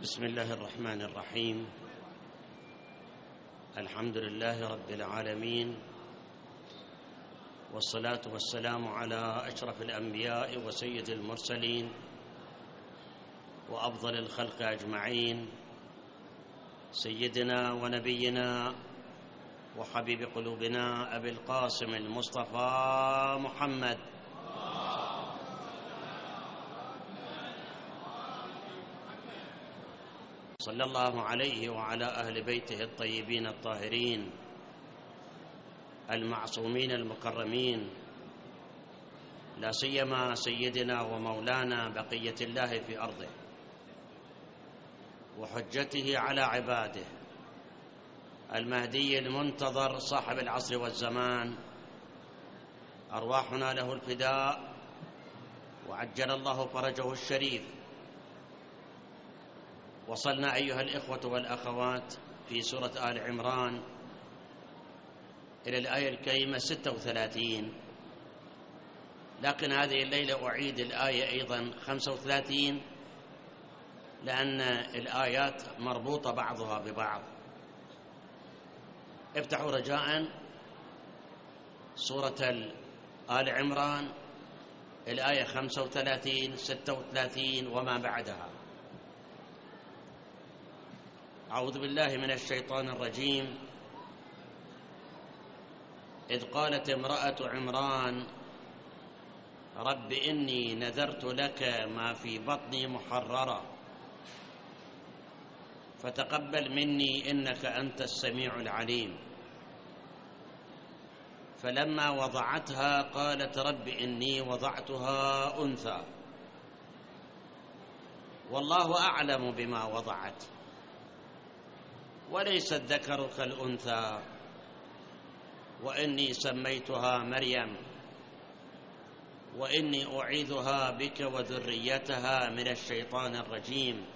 بسم الله الرحمن الرحيم. الحمد لله رب العالمين، والصلاة والسلام على أشرف الأنبياء وسيد المرسلين وأفضل الخلق أجمعين، سيدنا ونبينا وحبيب قلوبنا أبي القاسم المصطفى محمد صلى الله عليه وعلى أهل بيته الطيبين الطاهرين المعصومين المكرمين، لا سيما سيدنا ومولانا بقية الله في أرضه وحجته على عباده المهدي المنتظر صاحب العصر والزمان، أرواحنا له الفداء وعجل الله فرجه الشريف. وصلنا أيها الإخوة والأخوات في سورة آل عمران إلى الآية الكريمة 36، لكن هذه الليلة أعيد الآية أيضا 35 لأن الآيات مربوطة بعضها ببعض. افتحوا رجاء سورة آل عمران الآية 35 36 وما بعدها. أعوذ بالله من الشيطان الرجيم. إذ قالت امرأة عمران رب إني نذرت لك ما في بطني محررا فتقبل مني إنك أنت السميع العليم. فلما وضعتها قالت رب إني وضعتها أنثى والله أعلم بما وضعت وليس الذكر كالأنثى وإني سميتها مريم وإني أعيذها بك وذريتها من الشيطان الرجيم.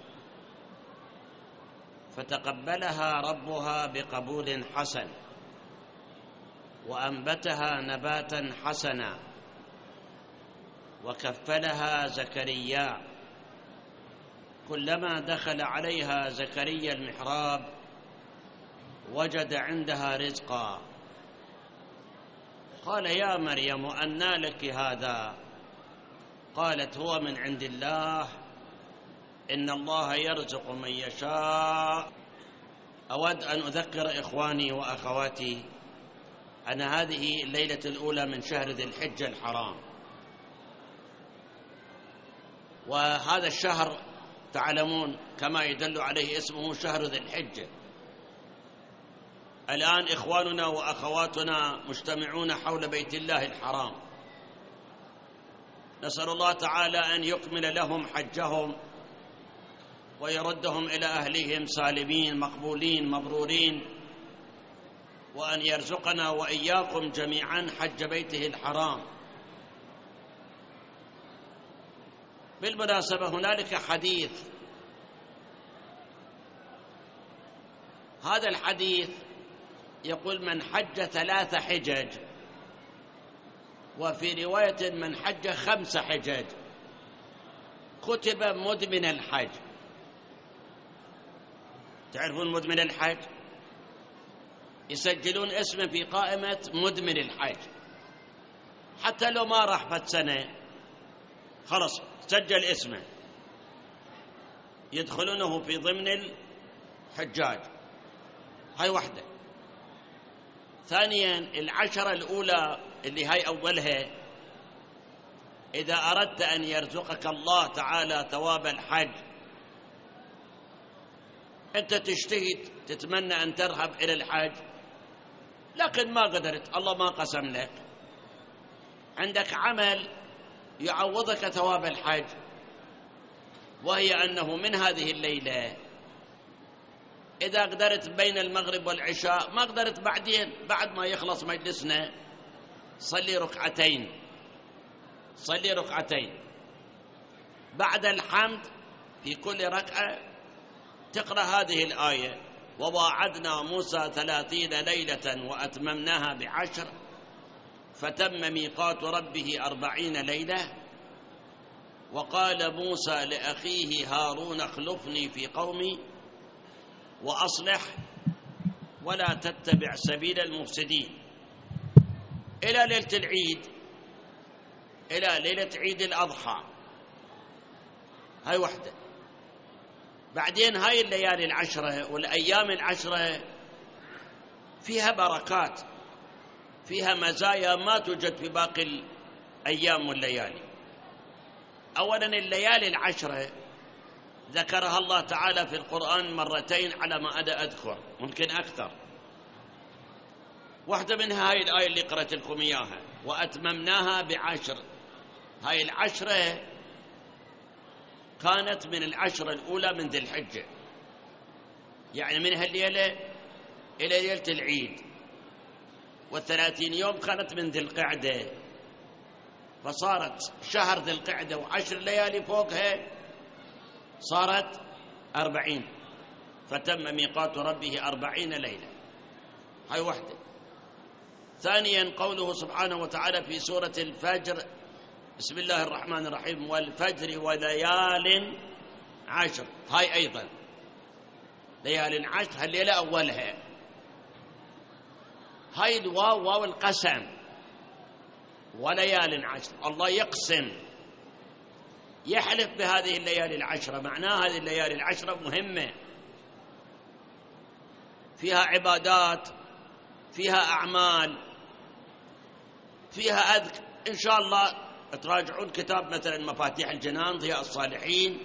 فتقبلها ربها بقبول حسن وأنبتها نباتا حسنا وكفلها زكريا. كلما دخل عليها زكريا المحراب وجد عندها رزقا قال يا مريم أنى لك هذا؟ قالت هو من عند الله إن الله يرزق من يشاء. أود أن أذكر إخواني وأخواتي أن هذه الليلة الأولى من شهر ذي الحجة الحرام، وهذا الشهر تعلمون كما يدل عليه اسمه شهر ذي الحجة. الآن إخواننا وأخواتنا مجتمعون حول بيت الله الحرام، نسأل الله تعالى أن يكمل لهم حجهم ويردهم إلى أهلهم سالمين مقبولين مبرورين، وأن يرزقنا وإياكم جميعا حج بيته الحرام. بالمناسبة هنالك حديث، هذا الحديث يقول من حج 3 حجج، وفي رواية من حج 5 حجج كتب مدمن الحج. تعرفون مدمن الحج؟ يسجلون اسمه في قائمة مدمن الحج، حتى لو ما راح فت سنة خلص سجل اسمه، يدخلونه في ضمن الحجاج. هاي واحدة. ثانيا 10 الأولى اللي هاي أولها، إذا أردت أن يرزقك الله تعالى ثواب الحج، أنت تجتهد تتمنى أن تذهب إلى الحج لكن ما قدرت، الله ما قسم لك، عندك عمل يعوضك ثواب الحج، وهي أنه من هذه الليلة إذا قدرت بين المغرب والعشاء، ما قدرت بعدين بعد ما يخلص مجلسنا، صلي ركعتين بعد الحمد في كل ركعة تقرأ هذه الآية: وواعدنا موسى 30 ليلة وأتممناها ب10 فتم ميقات ربه 40 ليلة وقال موسى لأخيه هارون اخلفني في قومي وأصلح ولا تتبع سبيل المفسدين، إلى ليلة العيد، إلى ليلة عيد الأضحى. هاي وحدة. بعدين هاي الليالي العشرة والأيام العشرة فيها بركات، فيها مزايا ما توجد في باقي الأيام والليالي. أولا الليالي العشرة ذكرها الله تعالى في القرآن مرتين على ما أنا أذكر، ممكن أكثر. واحدة منها هاي الآية اللي قرأت لكم إياها، وأتممناها بعشر. هاي العشرة كانت من العشرة الأولى من ذي الحجة، يعني من هالليلة إلى ليلة العيد، و30 يوم كانت من ذي القعدة، فصارت شهر ذي القعدة و10 ليالي فوقها صارت 40، فتم ميقات ربه 40 ليلة. هاي وحدة. ثانيا قوله سبحانه وتعالى في سورة الفجر، بسم الله الرحمن الرحيم، والفجر وليال عشر. هاي أيضا ليال عشر، هالليلة أولها. هاي الواو واو القسم، وليال عشر، الله يقسم يحلف بهذه الليالي العشرة، معناها هذه الليالي العشرة مهمة، فيها عبادات، فيها أعمال، فيها أذكر. إن شاء الله تراجعون كتاب مثلا مفاتيح الجنان ضياء الصالحين،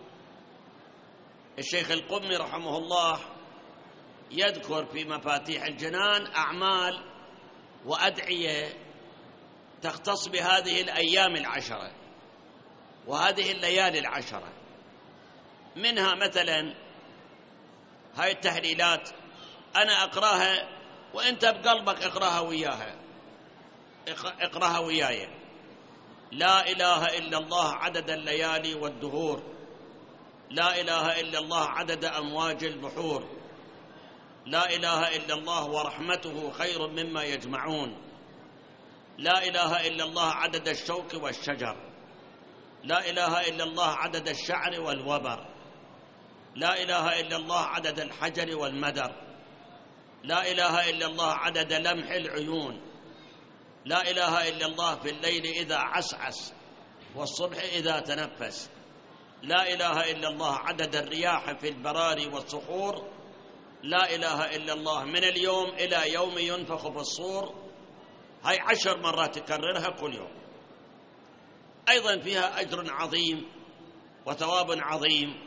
الشيخ القمي رحمه الله يذكر في مفاتيح الجنان أعمال وأدعية تختص بهذه الأيام العشرة وهذه الليالي العشرة. منها مثلا هاي التهليلات، أنا أقراها وأنت بقلبك اقراها وياها، اقراها وياي. لا إله إلا الله عدد الليالي والدهور، لا إله إلا الله عدد أمواج البحور، لا إله إلا الله ورحمته خير مما يجمعون، لا إله إلا الله عدد الشوك والشجر، لا إله إلا الله عدد الشعر والوبر، لا إله إلا الله عدد الحجر والمدر، لا إله إلا الله عدد لمح العيون، لا إله إلا الله في الليل إذا عسعس والصبح إذا تنفس، لا إله إلا الله عدد الرياح في البراري والصخور، لا إله إلا الله من اليوم إلى يوم ينفخ في الصور. هاي 10 مرات تكررها كل يوم. أيضا فيها أجر عظيم وثواب عظيم.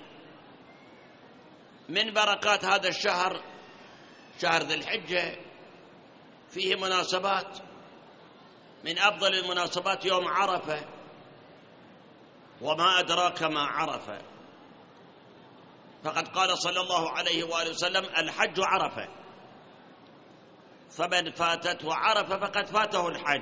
من بركات هذا الشهر، شهر ذي الحجة، فيه مناسبات، من أفضل المناسبات يوم عرفة، وما أدراك ما عرفة، فقد قال صلى الله عليه وآله وسلم الحج عرفة، فمن فاتته عرفة فقد فاته الحج.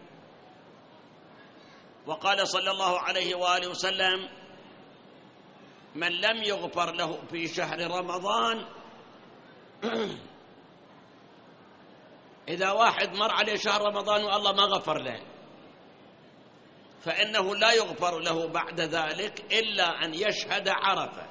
وقال صلى الله عليه وآله وسلم من لم يغفر له في شهر رمضان إذا واحد مر عليه شهر رمضان والله ما غفر له، فإنه لا يغفر له بعد ذلك إلا أن يشهد عرفة.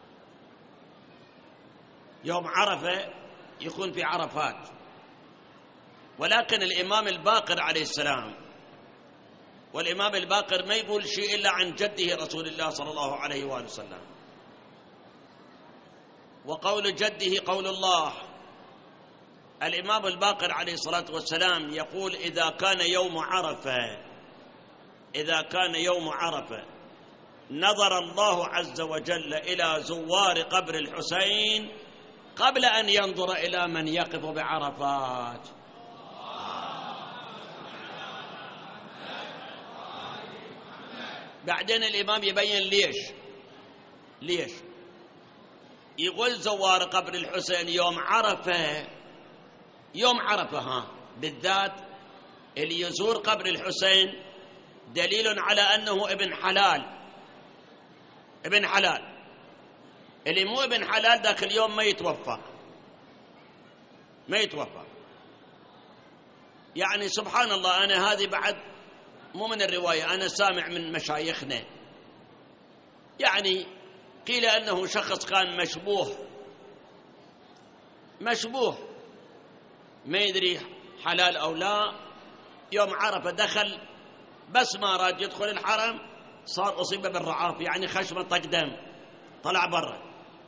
يوم عرفة يكون في عرفات، ولكن الإمام الباقر عليه السلام، والإمام الباقر ما يقول شيء إلا عن جده رسول الله صلى الله عليه وآله وسلم، وقول جده قول الله. الإمام الباقر عليه الصلاة والسلام يقول إذا كان يوم عرفة نظر الله عز وجل إلى زوار قبر الحسين قبل أن ينظر إلى من يقف بعرفات. بعدين الإمام يبين ليش يقول زوار قبر الحسين يوم عرفة بالذات اللي يزور قبر الحسين دليل على أنه ابن حلال. اللي مو ابن حلال ذاك اليوم ما يتوفق. يعني سبحان الله، أنا هذه بعد مو من الرواية، أنا سامع من مشايخنا يعني قيل أنه شخص كان مشبوه ما يدري حلال أو لا، يوم عرفة دخل، بس ما راد يدخل الحرم صار أصيب بالرعاف، يعني خشمه طق دم طلع برا.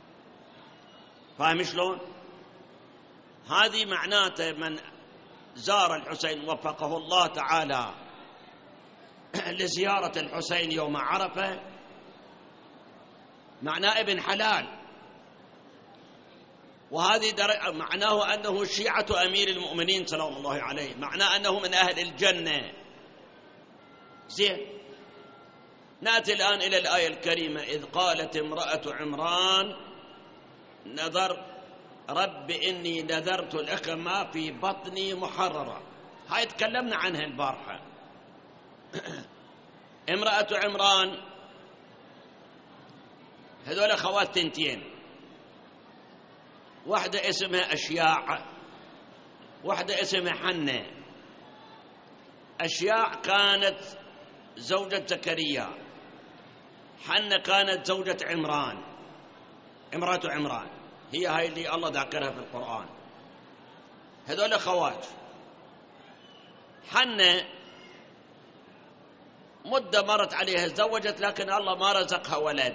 فاهم شلون؟ هذه معناته من زار الحسين وفقه الله تعالى لزيارة الحسين يوم عرفة معناه ابن حلال، وهذه معناه أنه شيعة أمير المؤمنين سلام الله عليه، معناه أنه من أهل الجنة. زين، نأتي الآن إلى الآية الكريمة: إذ قالت امرأة عمران رب إني نذرت لك ما في بطني محررا. هاي تكلمنا عنها البارحة. امرأة عمران هذول أخوات تنتين، واحدة اسمها أشياع، واحدة اسمها حنة. أشياع كانت زوجة زكريا، حنة كانت زوجة عمران، امرأة عمران، هي هاي اللي الله ذكرها في القرآن. هذول أخوات. حنة مدة مرت عليها، تزوجت لكن الله ما رزقها ولد،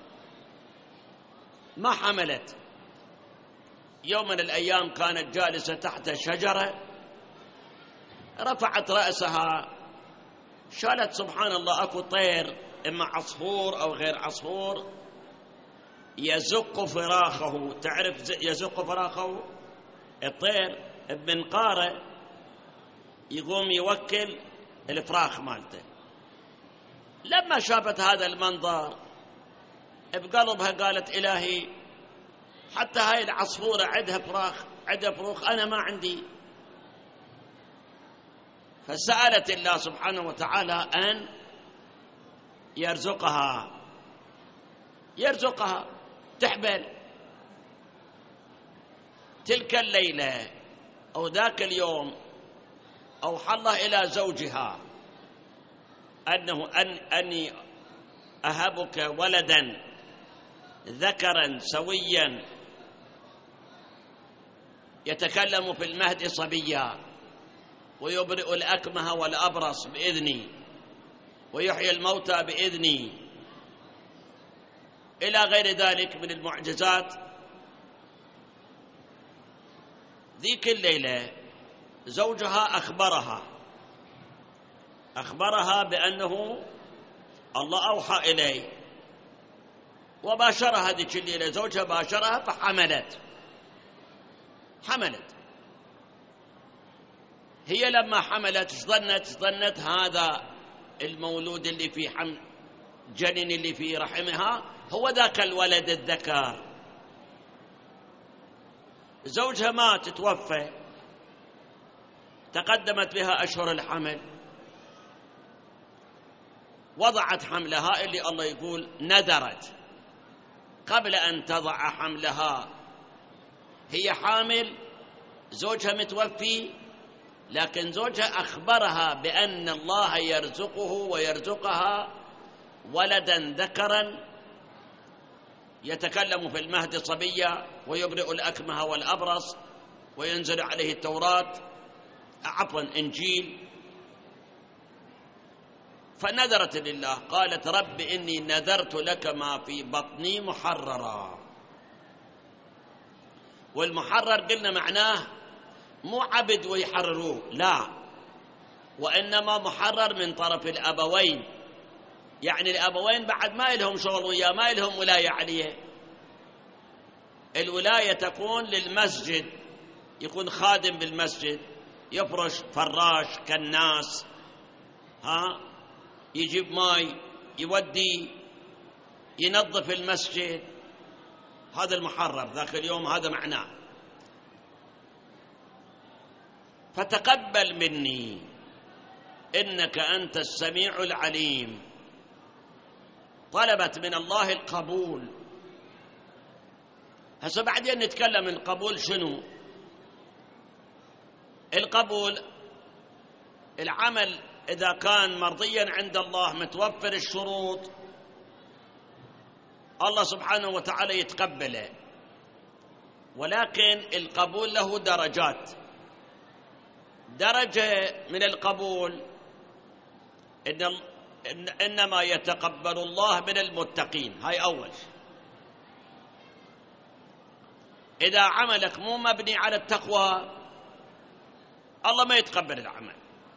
ما حملت. يوم من الأيام كانت جالسة تحت شجرة، رفعت رأسها، شالت سبحان الله أكو طير، إما عصفور أو غير عصفور، يزق فراخه. تعرف يزق فراخه؟ الطير بمنقاره يقوم يوكل الفراخ مالته. لما شافت هذا المنظر بقلبها قالت إلهي، حتى هاي العصفورة عندها فروخ، أنا ما عندي. فسألت الله سبحانه وتعالى أن يرزقها تحبل. تلك الليلة أو ذاك اليوم أوحى الله إلى زوجها أني أهبك ولدا ذكرا سويا يتكلم في المهد صبيا ويبرئ الأكمه والأبرص بإذني ويحيي الموتى بإذني، إلى غير ذلك من المعجزات. ذيك الليلة زوجها أخبرها بأنه الله أوحى إليه، وباشرها هذيك الليلة، زوجها باشرها فحملت. هي لما حملت ظنت هذا المولود اللي في جنين اللي في رحمها هو ذاك الولد الذكر. زوجها مات، توفى، تقدمت بها أشهر الحمل، وضعت حملها اللي الله يقول نذرت. قبل أن تضع حملها هي حامل، زوجها متوفي، لكن زوجها أخبرها بأن الله يرزقه ويرزقها ولدا ذكرا يتكلم في المهد صبيا ويبرئ الأكمه والأبرص وينزل عليه إنجيل. فنذرت لله، قالت رب إني نذرت لك ما في بطني محررا. والمحرر قلنا معناه مو عبد ويحرروه، لا، وإنما محرر من طرف الأبوين، يعني الأبوين بعد ما لهم شغل وياه، ما لهم ولاية عليه. الولاية تكون للمسجد، يكون خادم بالمسجد، يفرش فراش كالناس، يجيب ماي، يودي، ينظف المسجد. هذا المحرر ذاك اليوم، هذا معناه. فتقبل مني إنك أنت السميع العليم. طلبت من الله القبول. هسه بعدين نتكلم القبول شنو. القبول العمل إذا كان مرضيا عند الله، متوفر الشروط، الله سبحانه وتعالى يتقبله، ولكن القبول له درجات. درجة من القبول إنما يتقبل الله من المتقين، هاي أول. إذا عملك مو مبني على التقوى الله ما يتقبل العمل.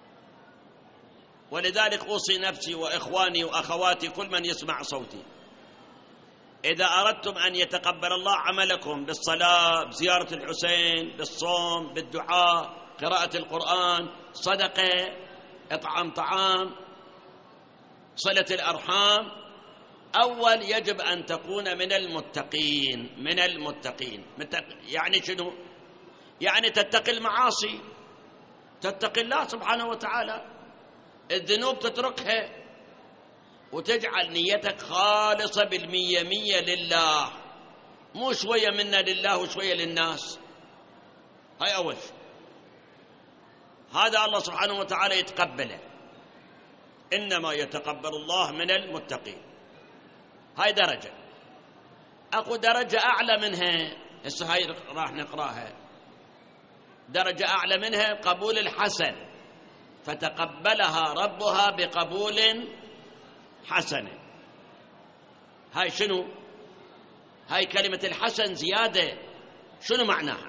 ولذلك أوصي نفسي وإخواني وأخواتي كل من يسمع صوتي، إذا أردتم أن يتقبل الله عملكم بالصلاة، بزيارة الحسين، بالصوم، بالدعاء، قراءة القرآن، صدقة، إطعام طعام، صلة الأرحام، أول يجب أن تكون من المتقين. من المتقين يعني شنو؟ يعني تتقي المعاصي، تتقي الله سبحانه وتعالى، الذنوب تتركها وتجعل نيتك خالصة بالمية مية لله، مو شوية منا لله وشوية للناس. هاي أول شيء، هذا الله سبحانه وتعالى يتقبله، إنما يتقبل الله من المتقين. هاي درجة. أكو درجة أعلى منها، هسه هاي راح نقراها. درجة أعلى منها قبول الحسن، فتقبلها ربها بقبول حسن. هاي شنو؟ هاي كلمة الحسن زيادة، شنو معناها؟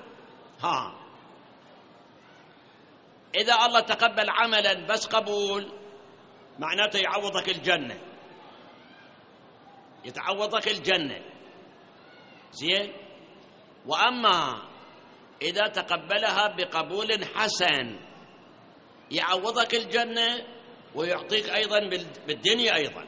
إذا الله تقبل عملا بس قبول، معناته يعوضك الجنة، يتعوضك الجنة، زين. وأما إذا تقبلها بقبول حسن يعوضك الجنة ويعطيك أيضا بالدنيا أيضا،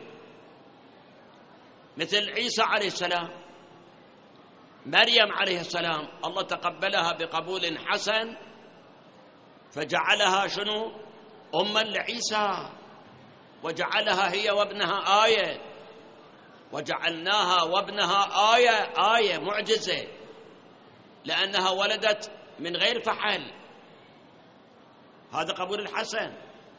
مثل عيسى عليه السلام، مريم عليه السلام، الله تقبلها بقبول حسن فجعلها شنو؟ أما لعيسى، وجعلها هي وابنها آية، وجعلناها وابنها آية معجزة، لأنها ولدت من غير فحل. هذا قبول الحسن.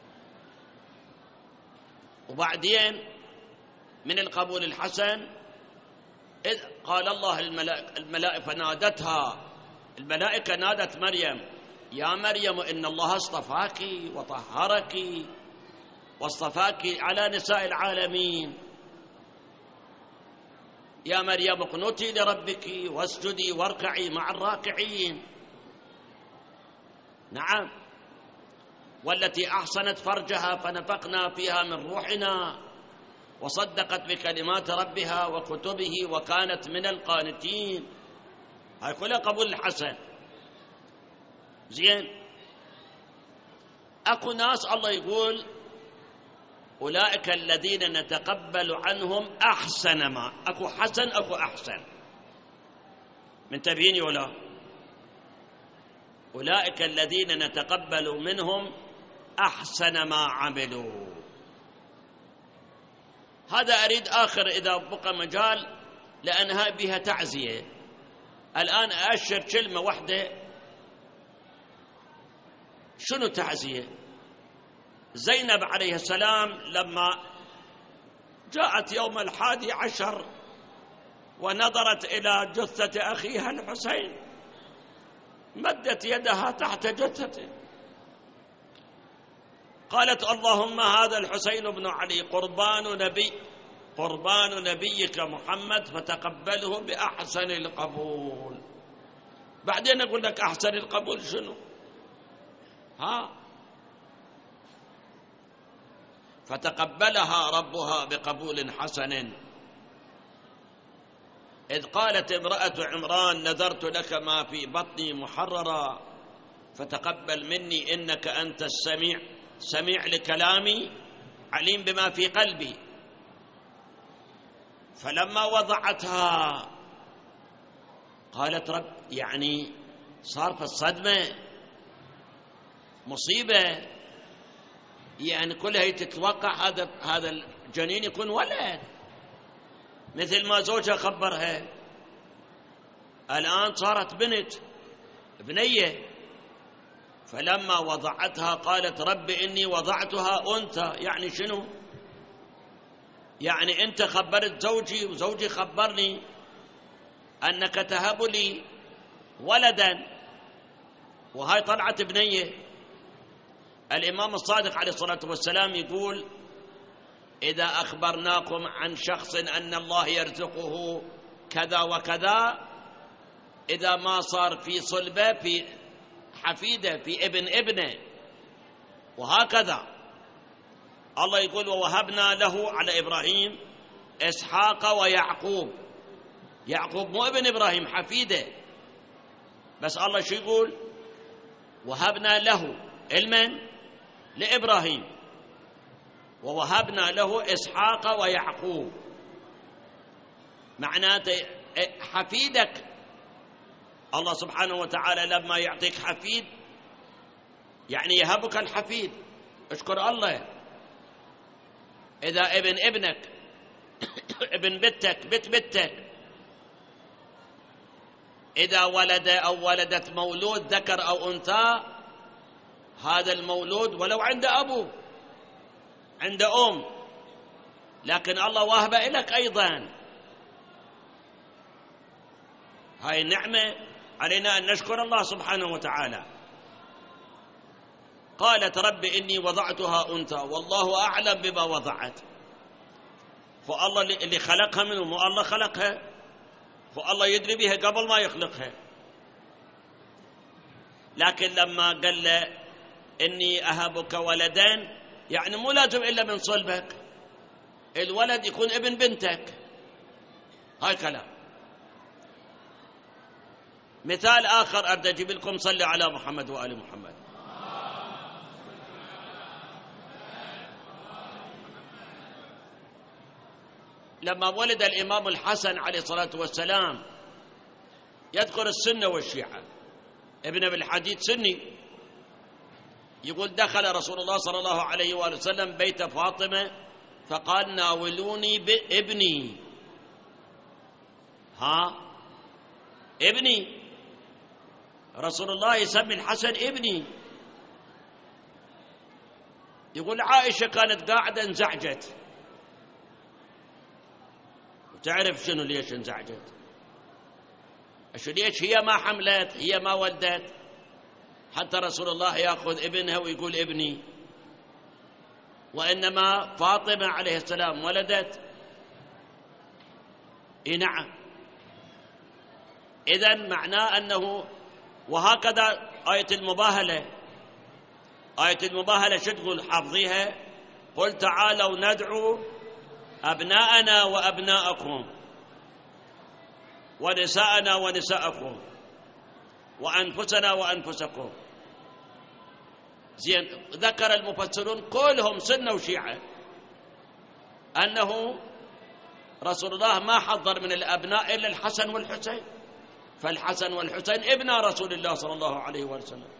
وبعدين من القبول الحسن إذ قال الله الملائكة نادتها، الملائكة نادت مريم: يا مريم إن الله اصطفاك وطهرك واصطفاك على نساء العالمين، يا مريم اقنتي لربك واسجدي واركعي مع الراكعين. نعم. والتي أحصنت فرجها فنفخنا فيها من روحنا وصدقت بكلمات ربها وكتبه وكانت من القانتين. هاي كلها قبول الحسن، زين. أكو ناس الله يقول أولئك الذين نتقبل عنهم أحسن ما، أكو حسن أكو أحسن، منتبهين ولا؟ أولئك الذين نتقبل منهم أحسن ما عملوا. هذا أريد آخر إذا بقى مجال لأنها بها تعزية. الآن أشر كلمة واحدة. شنو تعزية؟ زينب عليه السلام لما جاءت يوم 11 ونظرت إلى جثة أخيها الحسين مدت يدها تحت جثته، قالت: اللهم هذا الحسين بن علي قربان نبيك محمد فتقبله بأحسن القبول. بعدين أقول لك أحسن القبول شنو؟ فتقبلها ربها بقبول حسن. إذ قالت امرأة عمران: نذرت لك ما في بطني محررا فتقبل مني إنك أنت سميع لكلامي عليم بما في قلبي. فلما وضعتها قالت: رب، يعني صار في الصدمة مصيبة، يعني كلها تتوقع هذا الجنين يكون ولد، مثل ما زوجها خبرها. الآن صارت بنية. فلما وضعتها قالت: رب إني وضعتها أنثى. يعني شنو؟ يعني أنت خبرت زوجي وزوجي خبرني أنك تهب لي ولدا، وهاي طلعت بنية. الإمام الصادق عليه الصلاة والسلام يقول: إذا أخبرناكم عن شخص أن الله يرزقه كذا وكذا، إذا ما صار في صلبة، في حفيدة، في ابن ابنه، وهكذا. الله يقول: ووهبنا له على إبراهيم إسحاق ويعقوب. يعقوب مو ابن إبراهيم، حفيده. بس الله شو يقول؟ وهبنا له المن لإبراهيم، ووهبنا له إسحاق ويعقوب. معناته حفيدك الله سبحانه وتعالى لما يعطيك حفيد يعني يهبك الحفيد. اشكر الله. إذا ابن ابنك ابن بنتك بنت بنتك إذا ولد أو ولدت مولود ذكر أو أنثى، هذا المولود ولو عند أبو عند أم، لكن الله وهب لك أيضا. هاي النعمة علينا أن نشكر الله سبحانه وتعالى. قالت: رب إني وضعتها أنثى والله أعلم بما وضعت. فالله اللي خلقها منه، مو الله خلقها، فالله يدري بها قبل ما يخلقها. لكن لما قال له: إني أهبك ولدين، يعني مو لازم إلا من صلبك، الولد يكون ابن بنتك. هاي كلام. مثال آخر أريد أجيب لكم: صلوا على محمد وآل محمد. لما ولد الإمام الحسن عليه الصلاة والسلام، يذكر السنة والشيعة. ابن أبي الحديد سني، يقول: دخل رسول الله صلى الله عليه وآله وسلم بيت فاطمة فقال: ناولوني بابني. ابني، رسول الله يسمي الحسن ابني. يقول: عائشة كانت قاعدة انزعجت. وتعرف شنو ليش انزعجت؟ ليش هي ما حملت، هي ما ولدت، حتى رسول الله يأخذ ابنها ويقول ابني، وإنما فاطمة عليه السلام ولدت. نعم. إذن معناه أنه، وهكذا آية المباهلة. آية المباهلة شو تقول؟ حافظيها: قل تعالوا ندعو أبناءنا وأبناءكم ونساءنا ونساءكم وأنفسنا وأنفسكم. زين. ذكر المفسرون كلهم سنة وشيعة أنه رسول الله ما حضر من الأبناء إلا الحسن والحسين، فالحسن والحسين ابنا رسول الله صلى الله عليه وسلم.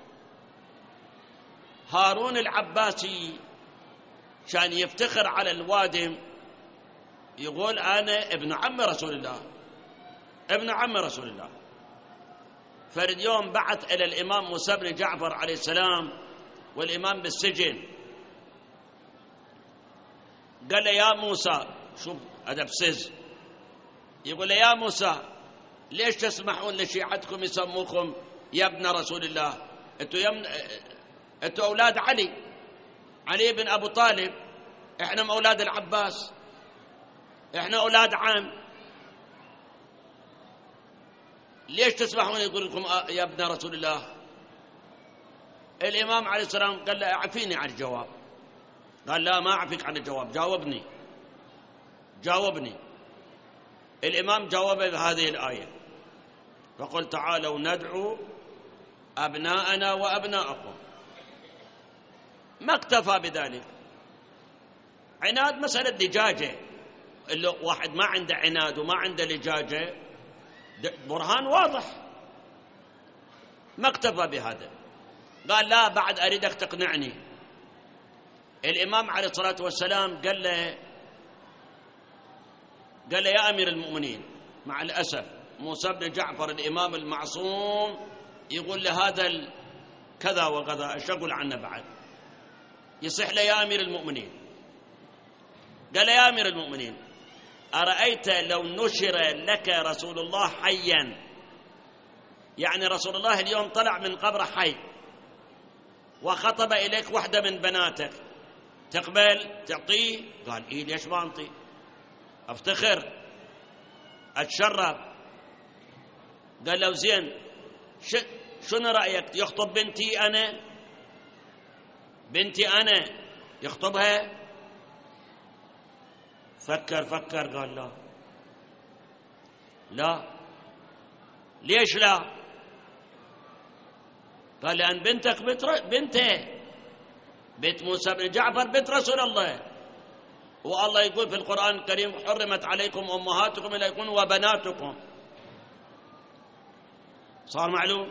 هارون العباسي كان يفتخر على الوادم، يقول: أنا ابن عم رسول الله، ابن عم رسول الله. فرد يوم بعث إلى الإمام موسى بن جعفر عليه السلام والإمام بالسجن، قال له: يا موسى، شوف أدب سز، يقول له: يا موسى، ليش تسمحون لشيعتكم يسموكم يا ابن رسول الله؟ أنتوا أولاد علي بن أبو طالب، إحنا أولاد العباس، إحنا أولاد عم، ليش تسمحون يقول لكم يا ابن رسول الله؟ الإمام عليه السلام قال له: أعفيني عن الجواب. قال: لا، ما أعفيك عن الجواب، جاوبني. الإمام جاوب بهذه الآية: فقل تعالوا ندعو أبناءنا وأبناءكم. ما اكتفى بذلك. عناد مسألة دجاجة، اللي واحد ما عنده عناد وما عنده لجاجة، برهان واضح. ما اكتفى بهذا، قال: لا، بعد أريدك تقنعني. الإمام عليه الصلاة والسلام قال له: يا أمير المؤمنين، مع الأسف موسى بن جعفر الإمام المعصوم يقول لهذا كذا وكذا، ايش أقول عنه بعد؟ يصح له: يا أمير المؤمنين، قال يا أمير المؤمنين أرأيت لو نشر لك رسول الله حيا، يعني رسول الله اليوم طلع من قبره حي وخطب إليك واحدة من بناتك، تقبل تعطيه؟ قال إيه ليش ما أنطي، أفتخر أتشرف. قال له زين شنو رأيك يخطب بنتي أنا يخطبها؟ فكر قال لا. ليش لا؟ قال لأن بنتك بنته بنت موسى بن جعفر بنت رسول الله، والله يقول في القرآن الكريم حرمت عليكم أمهاتكم إليكم وبناتكم. صار معلوم؟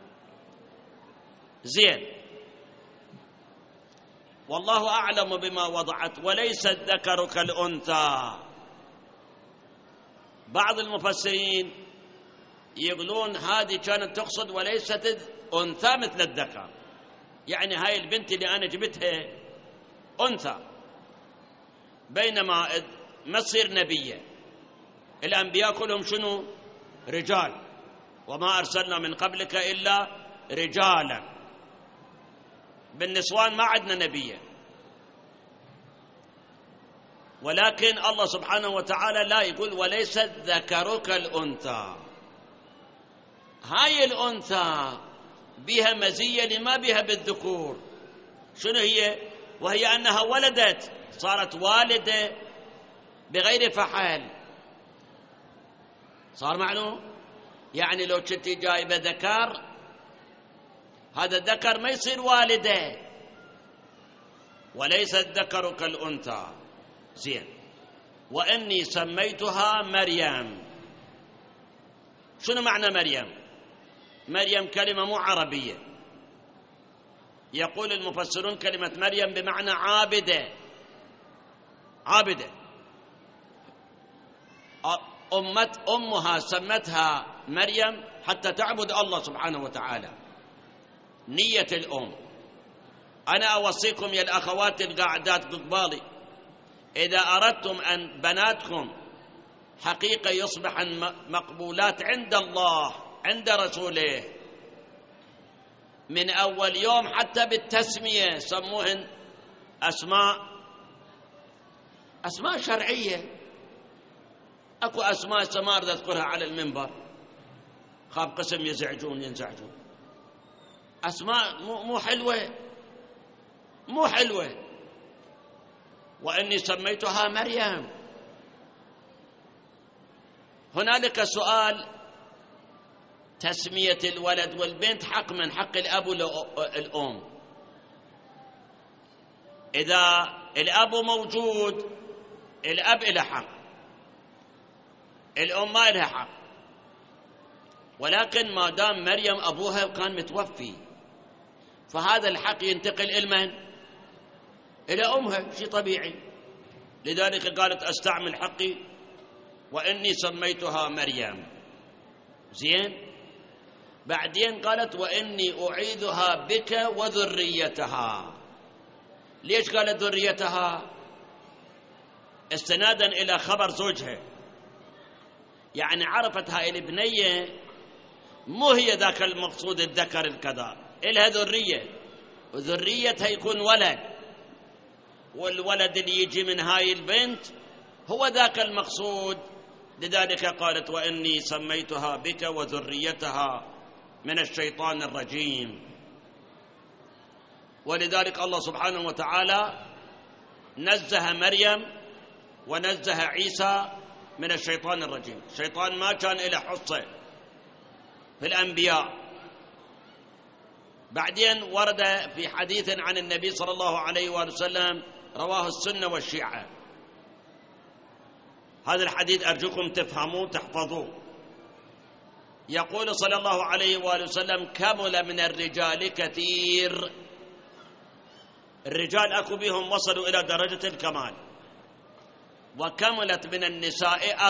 زين. والله أعلم بما وضعت وليس الذكر كالأنثى. بعض المفسرين يقولون هذه كانت تقصد وليست أنثى مثل الذكر، يعني هاي البنت اللي أنا جبتها أنثى، بينما ما تصير نبية. الأنبياء كلهم شنو؟ رجال، وما أرسلنا من قبلك إلا رجالا. بالنسوان ما عندنا نبية، ولكن الله سبحانه وتعالى لا يقول وليس الذكر كالأنثى. هاي الأنثى بها مزية لما بها بالذكور. شنو هي؟ وهي أنها ولدت، صارت والدة بغير فحل. صار معلوم؟ يعني لو كنت جايبة ذكر، هذا الذكر ما يصير والدة. وليس الذكر كالأنثى. زين. وإني سميتها مريم. شنو معنى مريم؟ مريم كلمة مو عربية. يقول المفسرون كلمة مريم بمعنى عابدة. أمها سمتها مريم حتى تعبد الله سبحانه وتعالى. نية الأم. أنا أوصيكم يا الأخوات القاعدات قبالي، إذا أردتم أن بناتكم حقيقة يصبحن مقبولات عند الله عند رسوله، من أول يوم حتى بالتسمية سموهن أسماء شرعية. أكو أسماء سمار تذكرها على المنبر، خاب قسم ينزعجون. أسماء مو حلوة. وإني سميتها مريم. هنالك سؤال، تسمية الولد والبنت حق من حق الأب والأم. إذا الأب موجود الأب له حق، الأم ما لها حق. ولكن ما دام مريم أبوها كان متوفي، فهذا الحق ينتقل إلى إلى أمها، شيء طبيعي. لذلك قالت أستعمل حقي وإني سميتها مريم. زين. بعدين قالت وإني أعيذها بك وذريتها. ليش قالت ذريتها؟ استنادا إلى خبر زوجها، يعني عرفت هاي البنية مو هي ذاك المقصود الذكر الكذا، إلها ذرية، وذريتها يكون ولد، والولد اللي يجي من هاي البنت هو ذاك المقصود. لذلك قالت وإني سميتها بك وذريتها من الشيطان الرجيم. ولذلك الله سبحانه وتعالى نزه مريم ونزه عيسى من الشيطان الرجيم. الشيطان ما كان له حصة في الأنبياء. بعدين ورد في حديث عن النبي صلى الله عليه وآله وسلم رواه السنة والشيعة. هذا الحديث أرجوكم تفهموه تحفظوه. يقول صلى الله عليه وآله وسلم كمل من الرجال كثير. الرجال أكو بهم وصلوا إلى درجة الكمال. وكملت من النساء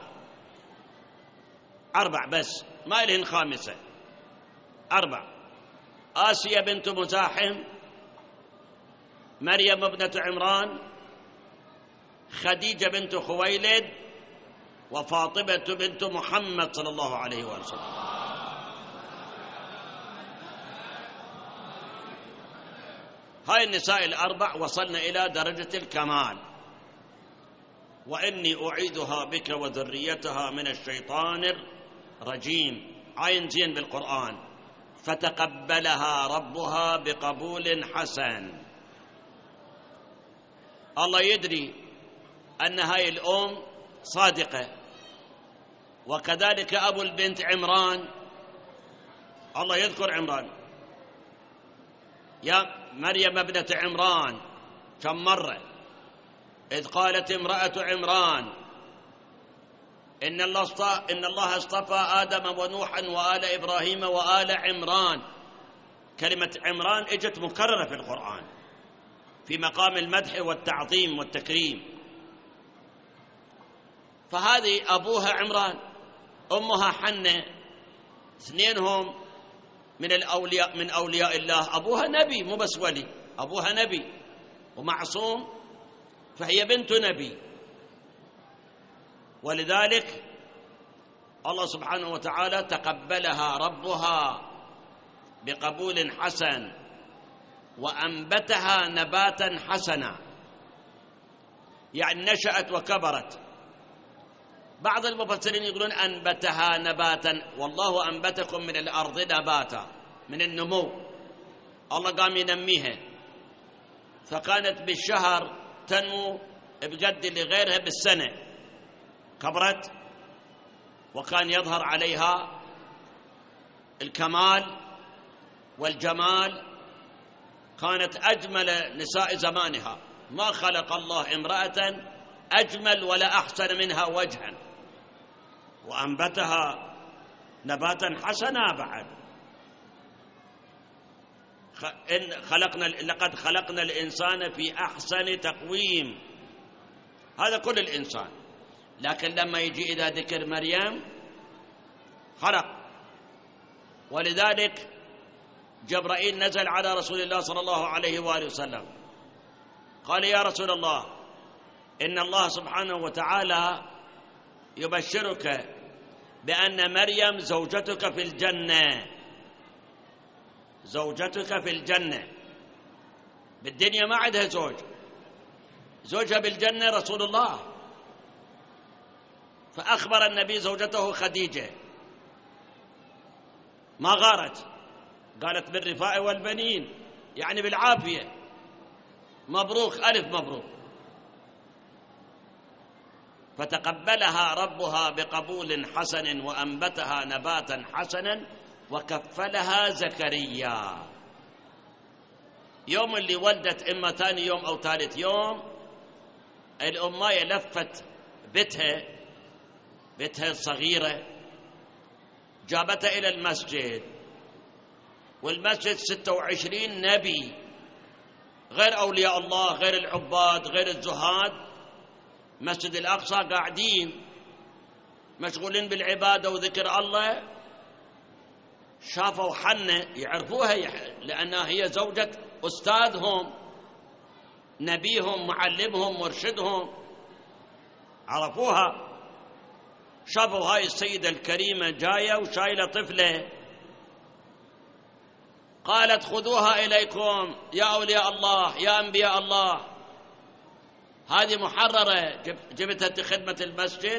أربع بس، ما إلهن خامسة. 4: آسيا بنت مزاحم، مريم ابنة عمران، خديجة بنت خويلد وفاطمة بنت محمد صلى الله عليه وسلم. هاي النساء الأربع وصلنا إلى درجة الكمال. وإني أعيذها بك وذريتها من الشيطان الرجيم، عين زين بالقرآن. فتقبلها ربها بقبول حسن. الله يدري أن هاي الأم صادقة، وكذلك أبو البنت عمران. الله يذكر عمران، يا مريم ابنة عمران كم مرة، إذ قالت امرأة عمران إن الله اصطفى آدم ونوحا وآل إبراهيم وآل عمران. كلمة عمران اجت مكررة في القرآن في مقام المدح والتعظيم والتكريم. فهذه أبوها عمران، أمها حنة، اثنينهم من الأولياء، من أولياء الله. أبوها نبي، مو بس ولي، أبوها نبي ومعصوم، فهي بنت نبي. ولذلك الله سبحانه وتعالى تقبلها ربها بقبول حسن وأنبتها نباتا حسنا، يعني نشأت وكبرت. بعض المفسرين يقولون أنبتها نباتا، والله أنبتكم من الأرض نباتا، من النمو. الله قام ينميها، فكانت بالشهر تنمو بقد لغيرها بالسنة. كبرت وكان يظهر عليها الكمال والجمال. كانت أجمل نساء زمانها، ما خلق الله امرأة أجمل ولا أحسن منها وجها، وأنبتها نباتا حسنا. بعد لقد خلقنا الإنسان في أحسن تقويم، هذا كل الإنسان. لكن لما يجي إلى ذكر مريم خلق. ولذلك جبرائيل نزل على رسول الله صلى الله عليه وآله وسلم، قال يا رسول الله إن الله سبحانه وتعالى يبشرك بأن مريم زوجتك في الجنة. زوجتك في الجنة، بالدنيا ما عندها زوج، زوجها بالجنة رسول الله. فأخبر النبي زوجته خديجة، ما غارت، قالت بالرفاء والبنين، يعني بالعافية، مبروك ألف مبروك. فتقبلها ربها بقبول حسن وأنبتها نباتا حسنا وكفلها زكريا. يوم اللي ولدت، إما ثاني يوم أو ثالث يوم، الأماية لفت بيتها الصغيرة، جابتها إلى المسجد. والمسجد 26 نبي، غير أولياء الله، غير العباد، غير الزهاد. مسجد الأقصى قاعدين مشغولين بالعبادة وذكر الله. شافوا حنة، يعرفوها لأنها هي زوجة أستاذهم، نبيهم، معلمهم، مرشدهم، عرفوها. شافوا هاي السيدة الكريمة جاية وشايلة طفلة، قالت خذوها إليكم يا أولياء الله، يا أنبياء الله، هذه محررة، جبتها خدمة المسجد.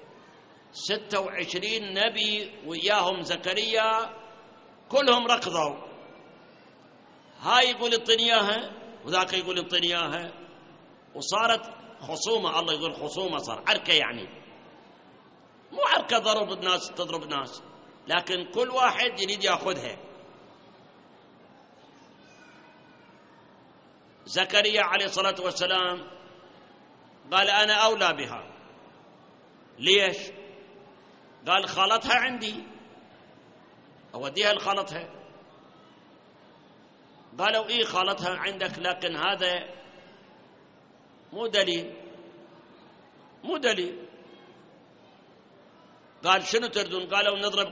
26 نبي وياهم زكريا كلهم ركضوا، هاي يقول اعطني اياها وذاك يقول اعطني اياها، وصارت خصومة. الله يقول خصومة، صار عركة، يعني مو عركة ضرب الناس تضرب ناس، لكن كل واحد يريد ياخذها. زكريا عليه الصلاة والسلام قال أنا أولى بها. ليش؟ قال خالتها عندي، أوديها لخالتها. قالوا إيه خالتها عندك، لكن هذا مو دليل. قال شنو تردون؟ قالوا نضرب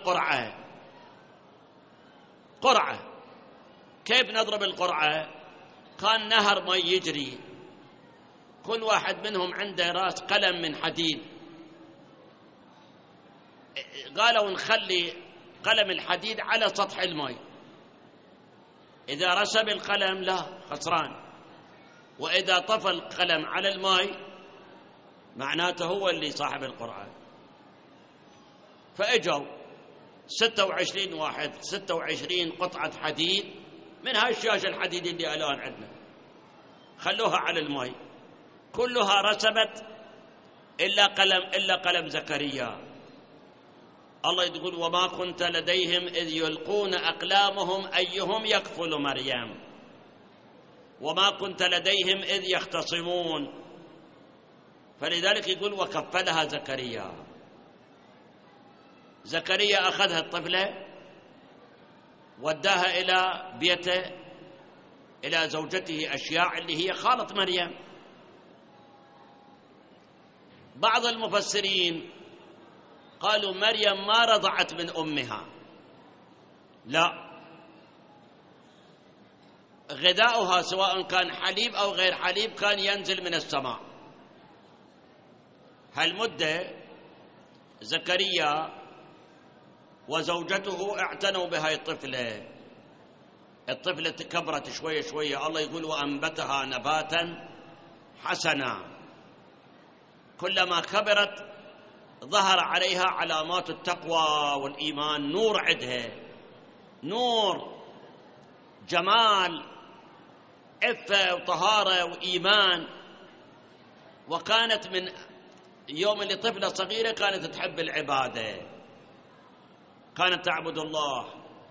قرعة. كيف نضرب القرعة؟ كان نهر ما يجري كل واحد منهم عنده راس قلم من حديد. قالوا نخلي قلم الحديد على سطح الماء، إذا رسب القلم لا خسران، وإذا طفى القلم على الماء معناته هو اللي صاحب القرآن. فإجوا 26 واحد، 26 قطعة حديد من هاي الشاشة الحديد اللي الآن عندنا، خلوها على الماء، كلها رسبت إلا قلم زكريا. الله يقول وما كنت لديهم إذ يلقون أقلامهم أيهم يكفل مريم وما كنت لديهم إذ يختصمون. فلذلك يقول وكفلها زكريا. زكريا أخذها الطفلة وداها إلى بيته إلى زوجته أشياء اللي هي خالة مريم. بعض المفسرين قالوا مريم ما رضعت من أمها، لا، غذاؤها سواء كان حليب أو غير حليب كان ينزل من السماء. هالمدة زكريا وزوجته اعتنوا بهاي الطفلة. الطفلة كبرت شوية شوية، الله يقول وأنبتها نباتا حسنا. كلما كبرت ظهر عليها علامات التقوى والإيمان، نور عندها، نور، جمال، عفة وطهارة وإيمان. وكانت من يوم اللي طفلة صغيرة كانت تحب العبادة، كانت تعبد الله.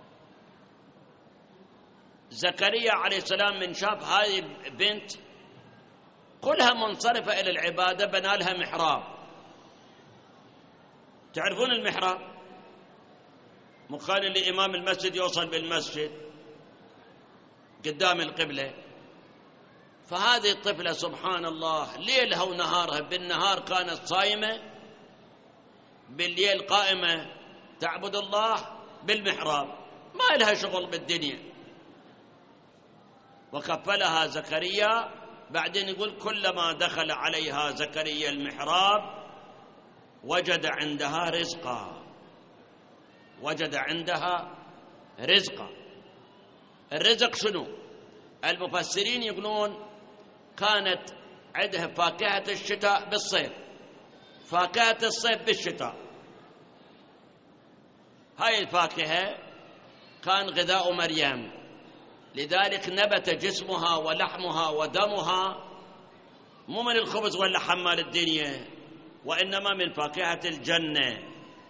زكريا عليه السلام من شاف هذه البنت كلها منصرفة إلى العبادة بنى لها محراب. تعرفون المحراب؟ مكان اللي إمام المسجد يوصل بالمسجد قدام القبلة. فهذه الطفلة سبحان الله ليلها ونهارها، بالنهار كانت صايمة، بالليل قائمة تعبد الله بالمحراب، ما لها شغل بالدنيا. وكفلها زكريا. بعدين يقول كلما دخل عليها زكريا المحراب وجد عندها رزقا، وجد عندها رزقا. الرزق شنو؟ المفسرين يقولون كانت عندها فاكهة الشتاء بالصيف، فاكهة الصيف بالشتاء. هاي الفاكهة كان غذاء مريم، لذلك نبت جسمها ولحمها ودمها مو من الخبز واللحم مال الدنيا، وإنما من فاكهة الجنة.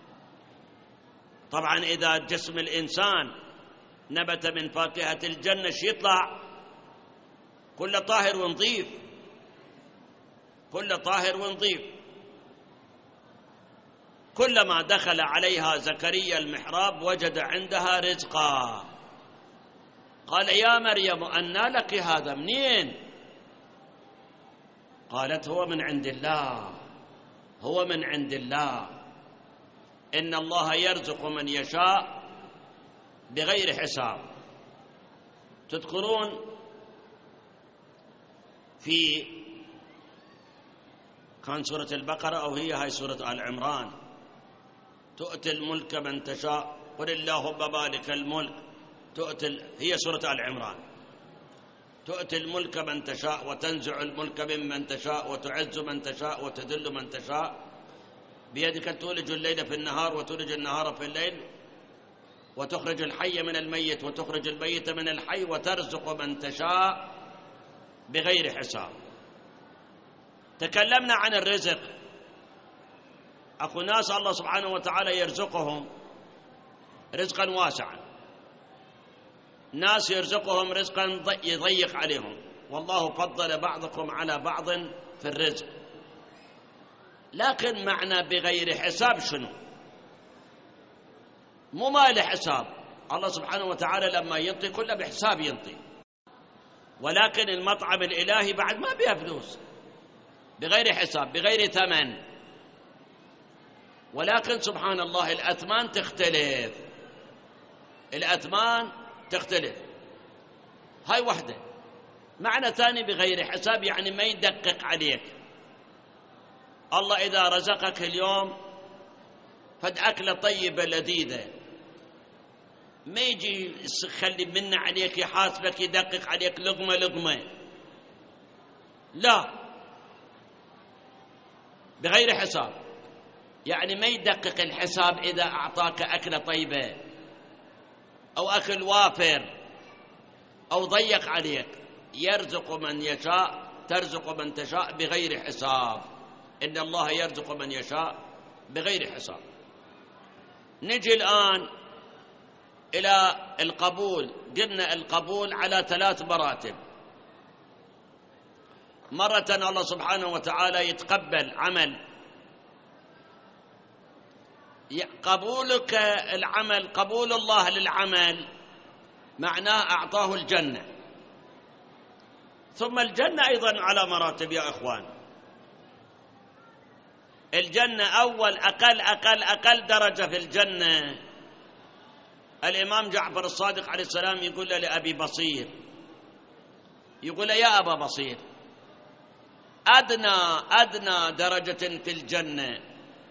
طبعا إذا جسم الإنسان نبت من فاكهة الجنة شو يطلع؟ كله طاهر ونظيف، كله طاهر ونظيف. كلما دخل عليها زكريا المحراب وجد عندها رزقا. قال يا مريم أنى لك هذا؟ منين؟ قالت هو من عند الله، هو من عند الله، إن الله يرزق من يشاء بغير حساب. تذكرون في كان سورة البقرة أو هاي سورة آل عمران، تؤتي الملك من تشاء قل اللهم مالك الملك هي سورة آل عمران. تؤتي الملك من تشاء وتنزع الملك ممن تشاء وتعز من تشاء وتذل من تشاء بيدك تولج الليل في النهار وتولج النهار في الليل وتخرج الحي من الميت وتخرج الميت من الحي وترزق من تشاء بغير حساب. تكلمنا عن الرزق. أكو ناس الله سبحانه وتعالى يرزقهم رزقا واسعا، ناس يرزقهم رزقا يضيق عليهم. والله فضل بعضكم على بعض في الرزق. لكن معنى بغير حساب شنو؟ مو ما له حساب. الله سبحانه وتعالى لما ينطي كله بحساب ينطي، ولكن المطعم الإلهي بعد ما بيها فلوس، بغير حساب بغير ثمن. ولكن سبحان الله الأثمان تختلف، الأثمان تختلف. هاي وحدة معنى ثاني بغير حساب، يعني ما يدقق عليك. الله إذا رزقك اليوم فد أكلة طيبة لذيذة، ما يجي يخلي منه عليك، يحاسبك، يدقق عليك لقمة لقمة، لا، بغير حساب. يعني ما يدقق الحساب إذا أعطاك أكلة طيبة أو أكل وافر أو ضيق عليك. يرزق من يشاء، ترزق من تشاء بغير حساب. إن الله يرزق من يشاء بغير حساب. نجي الآن إلى القبول. قلنا القبول على 3 مراتب. مرة الله سبحانه وتعالى يتقبل عمل، قبولك العمل، قبول الله للعمل معناه أعطاه الجنة. ثم الجنة أيضا على مراتب يا إخوان. الجنة أول أقل درجة في الجنة. الإمام جعفر الصادق عليه السلام يقول لأبي بصير، يقول له: يا أبا بصير، أدنى درجة في الجنة،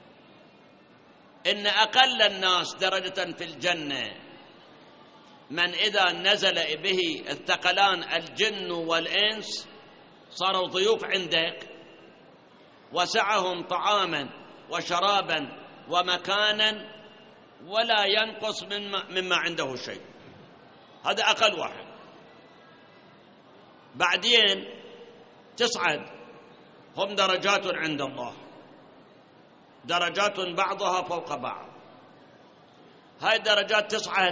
إن أقل الناس درجة في الجنة من إذا نزل به الثقلان الجن والإنس صاروا ضيوف عندك، وسعهم طعاما وشرابا ومكانا ولا ينقص مما عنده شيء. هذا أقل واحد. بعدين تصعد، هم درجات عند الله، درجات بعضها فوق بعض. هاي الدرجات تصعد.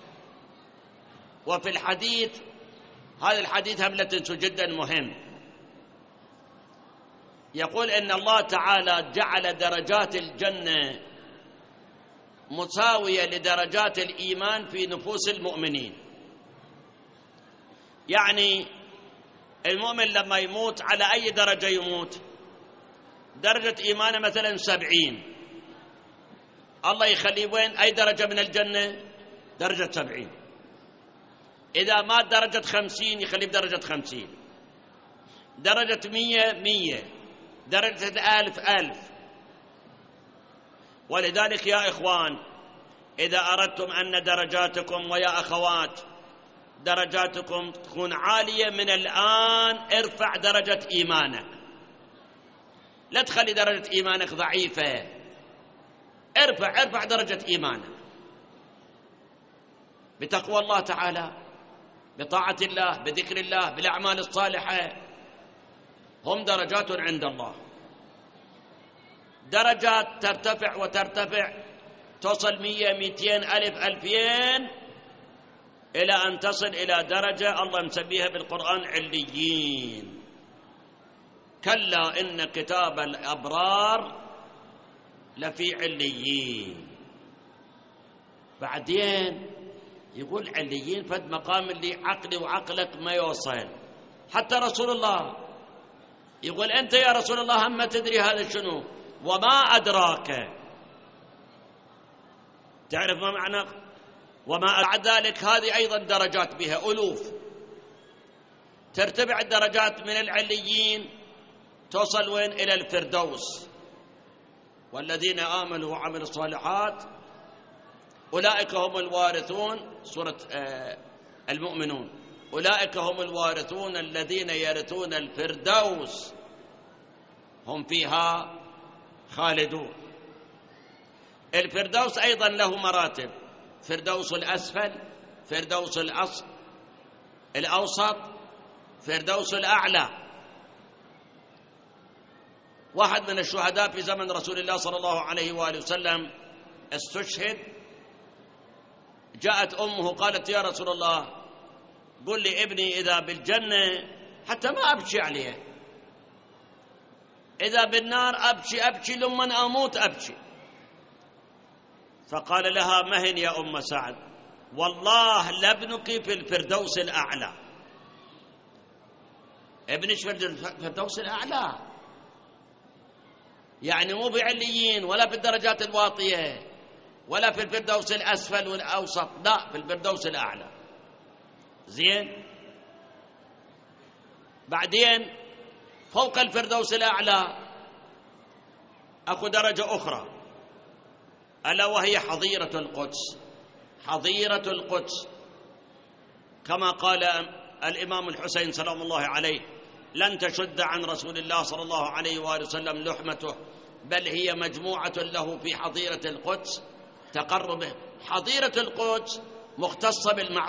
وفي الحديث، هذا الحديث هم لا تنسوا جدا مهم، يقول إن الله تعالى جعل درجات الجنة مساوية لدرجات الإيمان في نفوس المؤمنين. يعني المؤمن لما يموت على أي درجة يموت؟ درجة إيمانه مثلا 70، الله يخليه وين؟ أي درجة من الجنة؟ درجة 70. إذا مات درجة 50 يخليه بدرجة 50، درجة 100 درجة 1000. ولذلك يا إخوان، إذا أردتم أن درجاتكم، ويا أخوات، درجاتكم تكون عالية من الآن، ارفع درجة إيمانك. لا تخلي درجة إيمانك ضعيفة، ارفع درجة إيمانك بتقوى الله تعالى، بطاعة الله، بذكر الله، بالأعمال الصالحة. هم درجات عند الله، درجات ترتفع وترتفع، توصل 100 200 1000 2000، إلى أن تصل إلى درجة الله مسميها بالقرآن عليين. كلا إن كتاب الأبرار لفي عليين. بعدين يقول عليين فد مقام اللي عقلي وعقلك ما يوصل. حتى رسول الله يقول: أنت يا رسول الله هم تدري هذا شنو؟ وما أدراك. تعرف ما معنى وما؟ بعد ذلك هذه أيضا درجات بها ألوف، ترتفع الدرجات من العليين، توصل وين؟ إلى الفردوس. والذين آمنوا وعملوا الصالحات أولئك هم الوارثون. سورة المؤمنون. أولئك هم الوارثون الذين يرثون الفردوس هم فيها خالدون. الفردوس أيضا له مراتب: فردوس الأسفل، فردوس الأوسط، فردوس الأعلى. واحد من الشهداء في زمن رسول الله صلى الله عليه وآله وسلم استشهد. جاءت أمه قالت: يا رسول الله، قل لي ابني إذا بالجنة حتى ما أبكي عليه، إذا بالنار أبكي لمن أموت أبكي. فقال لها: مهن يا أم سعد، والله لابنك في الفردوس الأعلى. ابنك في الفردوس الأعلى، يعني مو بعليين ولا في الدرجات الواطية ولا في الفردوس الأسفل والأوسط، لا، في الفردوس الأعلى. زين. بعدين فوق الفردوس الأعلى أكو درجة أخرى، ألا وهي حظيرة القدس. حظيرة القدس كما قال الإمام الحسين سلام الله عليه: لن تشد عن رسول الله صلى الله عليه وآله وسلم لحمته، بل هي مجموعة له في حظيرة القدس تقر به. حظيرة القدس مختصة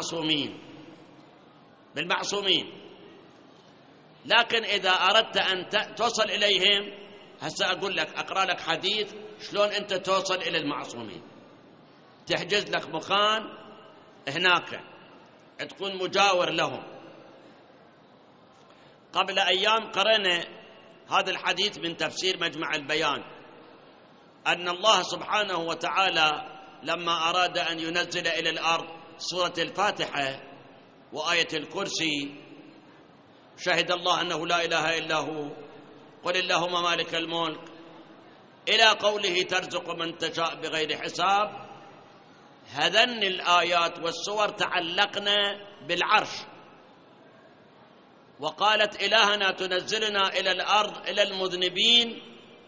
بالمعصومين، لكن إذا أردت أن توصل إليهم، هسه أقول لك، أقرأ لك حديث شلون أنت توصل إلى المعصومين. تحجز لك مكان هناك، تكون مجاور لهم. قبل أيام قرأنا هذا الحديث من تفسير مجمع البيان، أن الله سبحانه وتعالى لما أراد أن ينزل إلى الأرض سورة الفاتحة وآية الكرسي، شهد الله أنه لا إله إلا هو، قل اللهم مالك الملك، إلى قوله ترزق من تشاء بغير حساب. هذن الآيات والسور تعلقنا بالعرش، وقالت إلهنا تنزلنا إلى الأرض إلى المذنبين.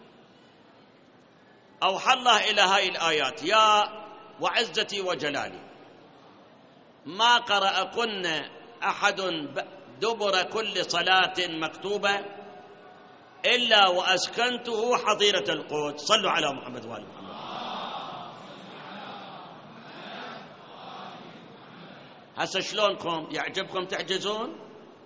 أوحى الله إلى هاي الآيات: يا وعزتي وجلالي ما قرأكن أحد دبر كل صلاة مكتوبة إلا وأسكنته حظيرة القدس. صلوا على محمد وآل محمد. هسه شلونكم؟ يعجبكم تحجزون؟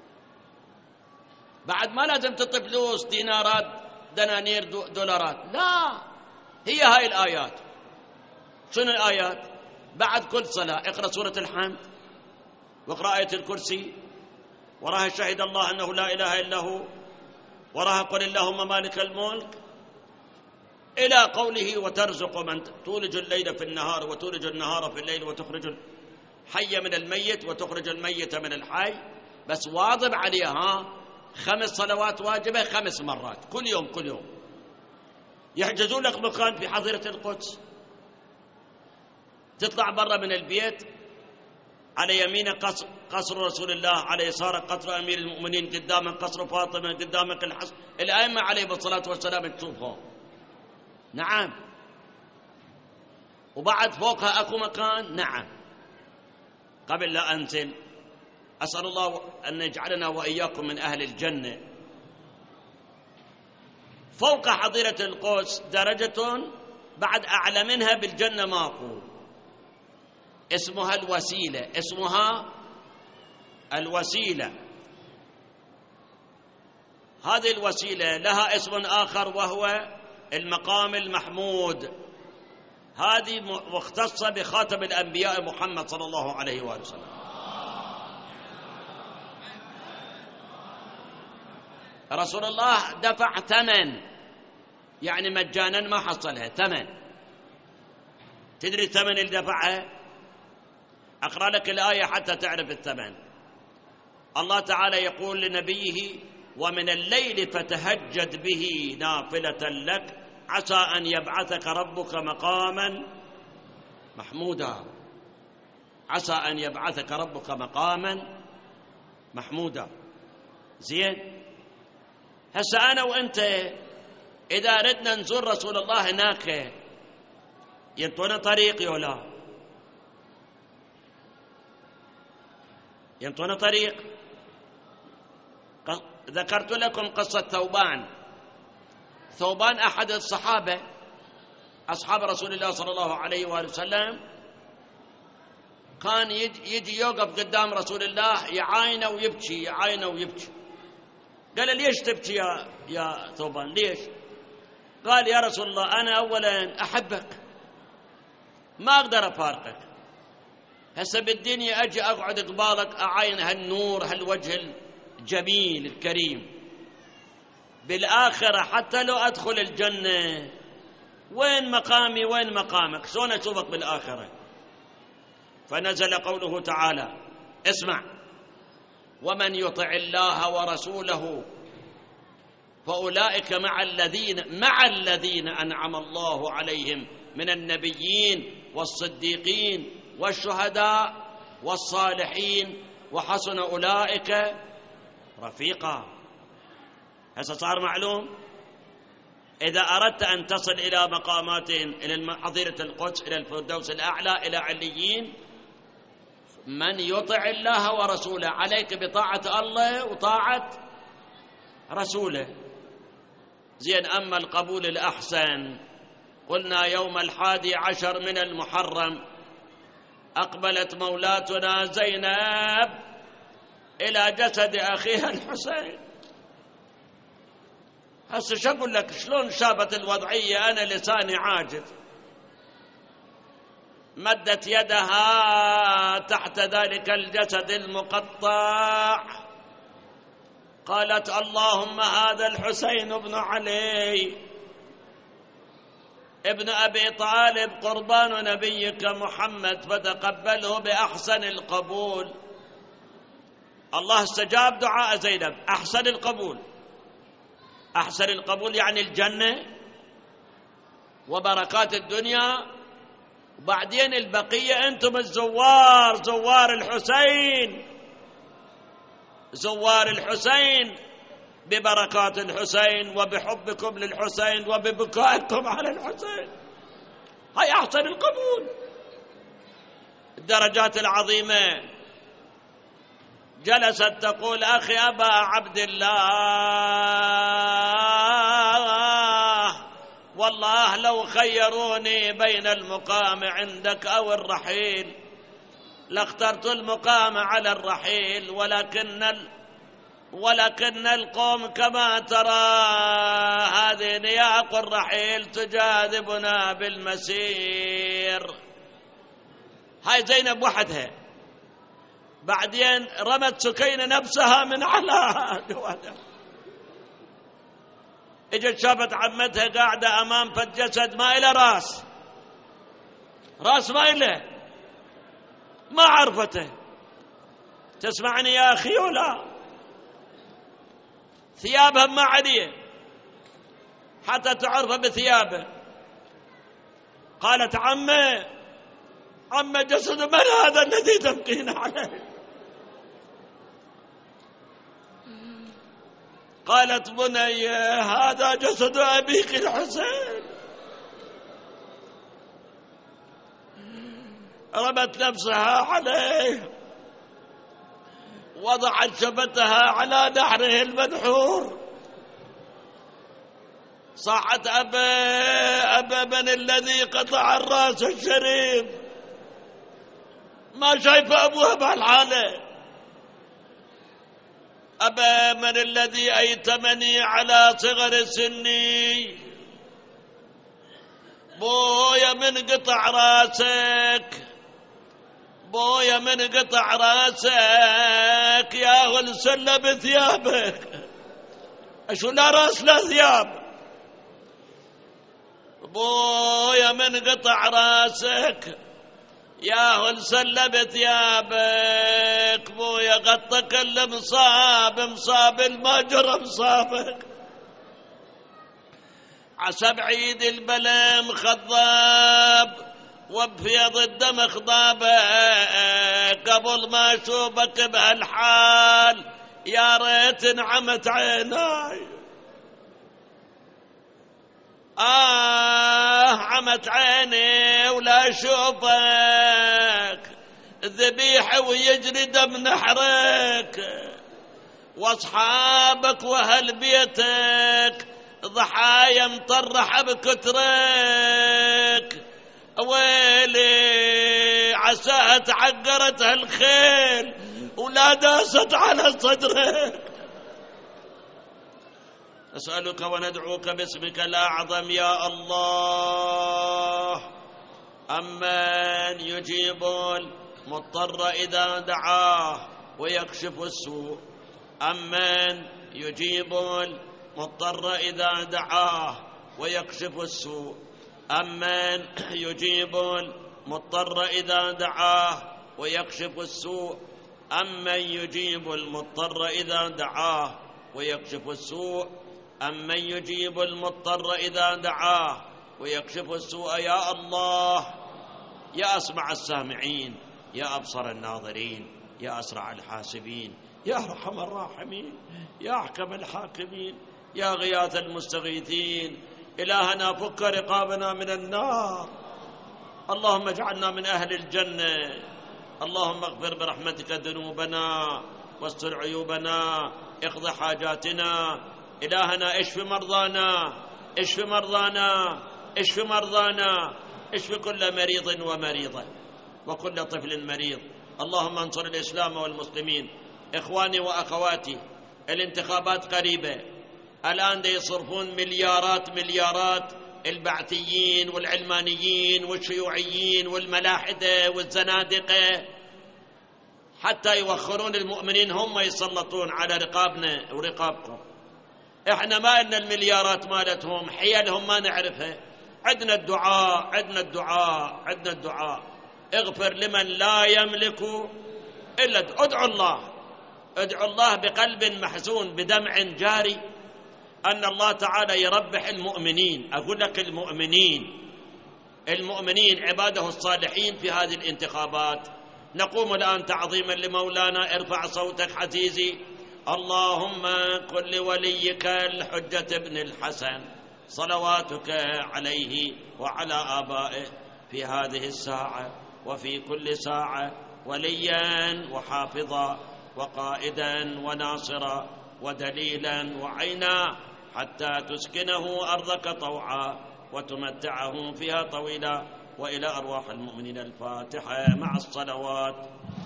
بعد ما لازم تعطي فلوس، دينارات، دنانير، دولارات، لا، هي هاي الآيات. شنو الآيات؟ بعد كل صلاة اقرأ سورة الحمد، واقرأ آية الكرسي، وراها شهد الله أنه لا إله إلا هو، وراها قل اللهم مالك الملك، إلى قوله وترزق من تولج الليل في النهار وتولج النهار في الليل وتخرج الحي من الميت وتخرج الميت من الحي. بس واظب عليها 5 صلوات واجبة 5 مرات كل يوم. يحجزون لك مكان في حظيرة القدس. تطلع برا من البيت، على يمينك قصر رسول الله، على يسارك قصر أمير المؤمنين، قدامك قصر فاطمة، قدامك الحسن، الأئمة عليهم الصلاة والسلام تشوفهم. نعم. وبعد فوقها أكو مكان. نعم. قبل لا أنزل، أسأل الله أن يجعلنا وإياكم من أهل الجنة. فوق حظيرة القدس درجة بعد أعلى منها بالجنة ماكو، اسمها الوسيلة. اسمها الوسيلة. هذه الوسيلة لها اسم آخر وهو المقام المحمود. هذه مختصة بخاتم الأنبياء محمد صلى الله عليه وآله وسلم. رسول الله دفع ثمن، يعني مجانا ما حصلها، ثمن. تدري الثمن اللي دفعها؟ أقرأ لك الآية حتى تعرف الثمن. الله تعالى يقول لنبيه: ومن الليل فتهجد به نافلة لك عسى أن يبعثك ربك مقاما محمودا. عسى أن يبعثك ربك مقاما محمودا. زين. هسه أنا وأنت إذا ردنا نزور رسول الله هناك، ينطونا طريق ولا ينطونا طريق؟ ذكرت لكم قصة ثوبان أحد الصحابة أصحاب رسول الله صلى الله عليه وآله وسلم، كان يجي يوقف قدام رسول الله يعاينه ويبكي، يعاينه ويبكي. قال: ليش تبكي يا ثوبان؟ ليش؟ قال: يا رسول الله أنا أولا أحبك، ما أقدر أفارقك. هسه بالدنيا أجي أقعد قبالك أعاين هالنور هالوجه الجميل الكريم، بالآخرة حتى لو أدخل الجنة وين مقامي وين مقامك؟ شلون أشوفك بالآخرة؟ فنزل قوله تعالى: اسمع: ومن يطع الله ورسوله فأولئك مع الذين أنعم الله عليهم من النبيين والصديقين والشهداء والصالحين وحسن أولئك رفيقا. هسه صار معلوم إذا أردت أن تصل إلى مقامات، إلى حظيرة القدس، إلى الفردوس الأعلى، إلى عليين، من يطع الله ورسوله، عليك بطاعة الله وطاعة رسوله. زين، أما القبول الأحسن، قلنا يوم 11 من المحرم أقبلت مولاتنا زينب إلى جسد أخيها الحسين. هسه شو أقول لك، شلون شابت الوضعية؟ أنا لساني عاجز. مدت يدها تحت ذلك الجسد المقطع، قالت: اللهم هذا الحسين بن علي ابن أبي طالب قربان نبيك محمد، فتقبله بأحسن القبول. الله استجاب دعاء زينب. أحسن القبول، أحسن القبول يعني الجنة وبركات الدنيا، وبعدين البقية أنتم الزوار، زوار الحسين، زوار الحسين، ببركات الحسين وبحبكم للحسين وببكائكم على الحسين. هاي أحسن القبول. الدرجات العظيمة. جلست تقول: أخي أبا عبد الله، والله لو خيروني بين المقام عندك أو الرحيل لاخترت المقام على الرحيل، ولكن القوم كما ترى هذه نياق الرحيل تجاذبنا بالمسير. هاي زينب وحدها. بعدين رمت سكينة نفسها من على جوادها، اجت شافت عمتها قاعدة أمام فد جسد ما إله راس، راس ما إله، ما عرفته. تسمعني يا أخي ولا؟ ثيابها ما عليه حتى تعرف بثيابه. قالت: عمه جسد من هذا الذي تبقين عليه؟ قالت: بني هذا جسد أبيك الحسين. رمت نفسها عليه، وضعت شفتها على نحره المنحور، صاحت: أبا من الذي قطع الرأس الشريف؟ ما شايف أبوها بهالحالة. أبا من الذي أيتمني على صغر سني؟ بويا من قطع راسك، بويا من قطع راسك يا غلسلة بثيابك. أشو لا راس لا ثياب. بويا من قطع راسك يا غلسلة بثيابك، بويا غطك المصاب، مصاب المجرى مصابك. عسى بعيد البلم خضاب وبفيض الدم خضابك، قبل ما اشوفك بهالحال يا ريت انعمت عيناي. عمت عيني ولا اشوفك، ذبيحة ويجري دم نحرك، واصحابك واهل بيتك ضحايا مطرحة بكترك. ويلي عساها تعقرت هالخيل ولا داست على صدرك. نسألك وندعوك باسمك الأعظم يا الله، أمن يجيب المضطر إذا دعاه ويكشف السوء، أمن يجيب المضطر إذا دعاه ويكشف السوء، أمن يجيب المضطر إذا دعاه ويكشف السوء، أمن يجيب المضطر إذا دعاه ويكشف السوء، أمن يجيب المضطر إذا دعاه ويكشف السوء. يا الله، يا أسمع السامعين، يا أبصر الناظرين، يا أسرع الحاسبين، يا أرحم الراحمين، يا أحكم الحاكمين، يا غياث المستغيثين. إلهنا فك رقابنا من النار، اللهم اجعلنا من أهل الجنة. اللهم اغفر برحمتك ذنوبنا واستر عيوبنا، اقض حاجاتنا. إلهنا اشف مرضانا، اشف مرضانا، اشف مرضانا، اشف كل مريض ومريضة وكل طفل مريض. اللهم انصر الإسلام والمسلمين. إخواني وأخواتي، الانتخابات قريبة، الآن يصرفون مليارات البعثيين والعلمانيين والشيوعيين والملاحدة والزنادقة حتى يوخرون المؤمنين، هم يسلطون على رقابنا ورقابكم. احنا ما إن المليارات مالتهم، حيلهم ما نعرفها. عندنا الدعاء، عندنا الدعاء، عندنا الدعاء. اغفر لمن لا يملك إلا ادعوا الله، ادعوا الله بقلب محزون بدمع جاري أن الله تعالى يربح المؤمنين. أقول لك المؤمنين عباده الصالحين في هذه الانتخابات. نقوم الآن تعظيما لمولانا. ارفع صوتك عزيزي. اللهم قل لوليك الحجة بن الحسن صلواتك عليه وعلى آبائه في هذه الساعة وفي كل ساعة وليا وحافظا وقائدا وناصرا ودليلا وعينا، حتى تسكنه أرضك طوعا وتمتعه فيها طويلا. وإلى أرواح المؤمنين الفاتحة مع الصلوات.